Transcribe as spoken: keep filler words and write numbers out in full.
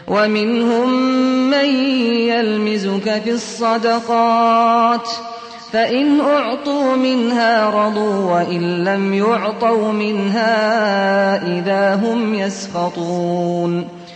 ومنهم من يلمزك في الصدقات فإن أعطوا منها رضوا وإن لم يعطوا منها إذا هم يسخطون